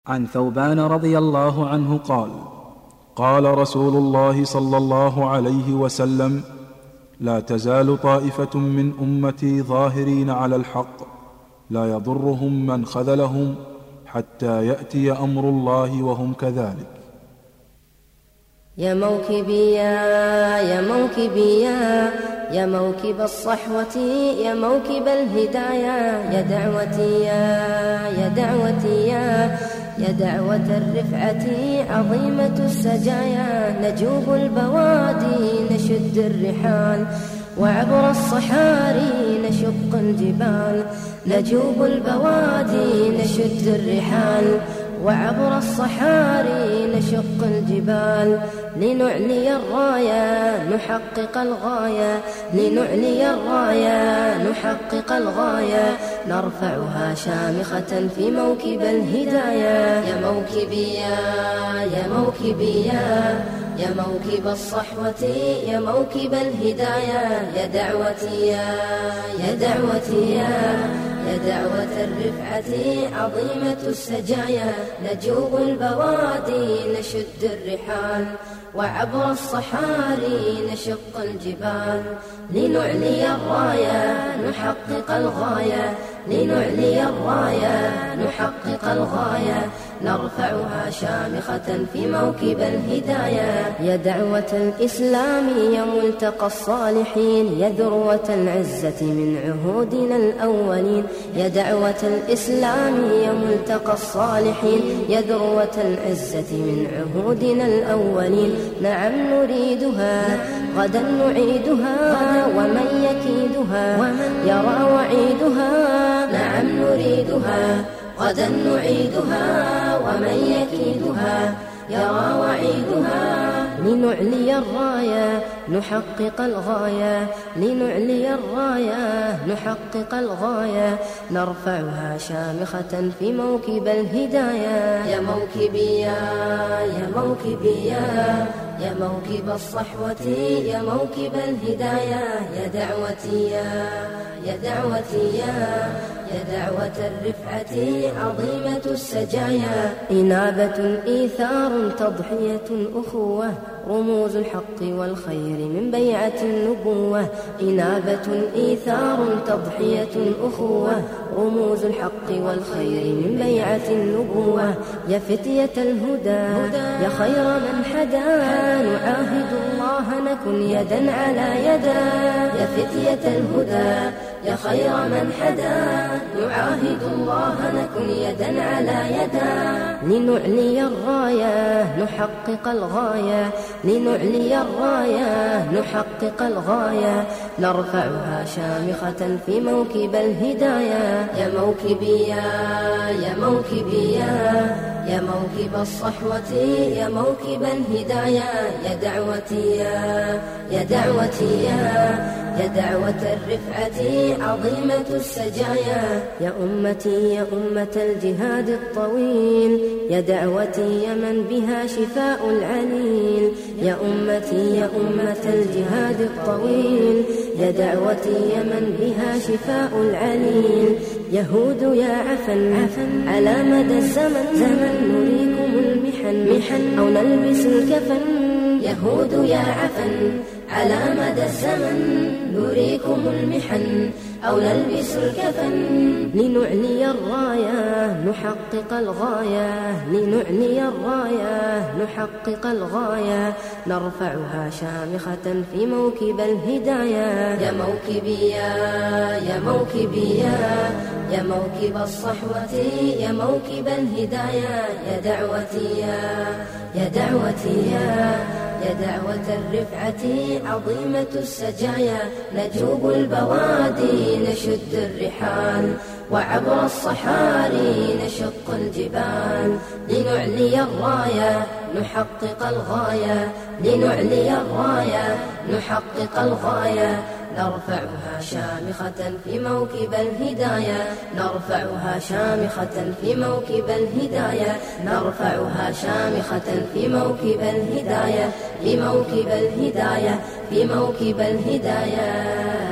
عن ثوبان رضي الله عنه قال: قال رسول الله صلى الله عليه وسلم: لا تزال طائفة من أمتي ظاهرين على الحق لا يضرهم من خذلهم حتى يأتي أمر الله وهم كذلك. يا موكبي يا موكبي يا موكب الصحوة يا موكب الهدايا يا دعوتي يا دعوتي يا دعوة الرفعة عظيمة السجايا نجوب البوادي نشد الرحال وعبر الصحاري نشق الجبال نجوب البوادي نشد الرحال وعبر الصحاري نشق الجبال لنعلي الراية نحقق الغاية لنعلي الراية نحقق الغاية نرفعها شامخة في موكب الهدايا يا موكبي يا موكبي يا موكب الصحوة يا موكب الهدايا يا دعوتي يا دعوتي يا دعوة الرفعة عظيمة السجايا نجوب البوادي نشد الرحال وعبر الصحاري نشق الجبال لنعلي الراية نحقق الغاية لنعلي الراية نحقق الغاية نرفعها شامخة في موكب الهدايا يا دعوة الإسلام يا ملتقى الصالحين يا ذروة العزة من عهودنا الأولين يا دعوة الإسلام يا ملتقى الصالحين يا ذروة العزة من عهودنا الأولين نعم نريدها غدا نعيدها ومن يكيدها يرى وعيدها نعم نريدها غدا نعيدها ومن يكيدها يرى وعيدها لنعلي الراية نحقق الغاية لنعلي الراية نحقق الغاية نرفعها شامخة في موكب الهدايا يا موكبي يا موكبي يا موكب الصحوة يا موكب الهدايا يا دعوتي يا دعوتي يا دعوة الرفعة عظيمة السجايا إنابة إيثار تضحية أخوة رموز الحق والخير من بيعة النبوة إنابة إيثار تضحية أخوة رموز الحق والخير من بيعة النبوة يا فتية الهدى يا خير من حدا نعاهد الله نكن يدا على يدا يا فتية الهدى يا خير من حدا نعاهد الله نكن يدا على يدا لنعلي الراية نحقق الغاية لنعلي الراية نحقق الغاية نرفعها شامخة في موكب الهدايا يا موكبي يا موكبي يا موكب الصحوة يا موكب الهدايا يا دعوتي يا دعوتي يا دعوة الرفعة عظيمة السجايا يا أمتي يا أمة الجهاد الطويل يا دعوتي يا من بها شفاء العليل يا أمتي يا أمة الجهاد الطويل يا دعوتي يا من بها شفاء العليل يهود يا عفن على مدى الزمن نريكم المحن أو نلبس الكفن يهود يا عفن على مدى الزمن نريكم المحن أو نلبس الكفن لنعلي الراية نحقق الغاية لنعلي الراية نحقق الغاية نرفعها شامخة في موكب الهدايا يا موكبي يا موكبي يا موكب الصحوة يا موكب الهدايا يا دعوتي يا دعوتي يا دعوة الرفعة عظيمة السجايا نجوب البوادي نشد الرحال وعبر الصحاري نشق الجبال لنعلي الراية نحقق الغاية لنعلي الراية نحقق الغاية نرفعها شامخة في موكب الهدايا نرفعها شامخة في موكب الهدايا نرفعها شامخة في موكب الهدايا في موكب الهدايا في موكب الهدايا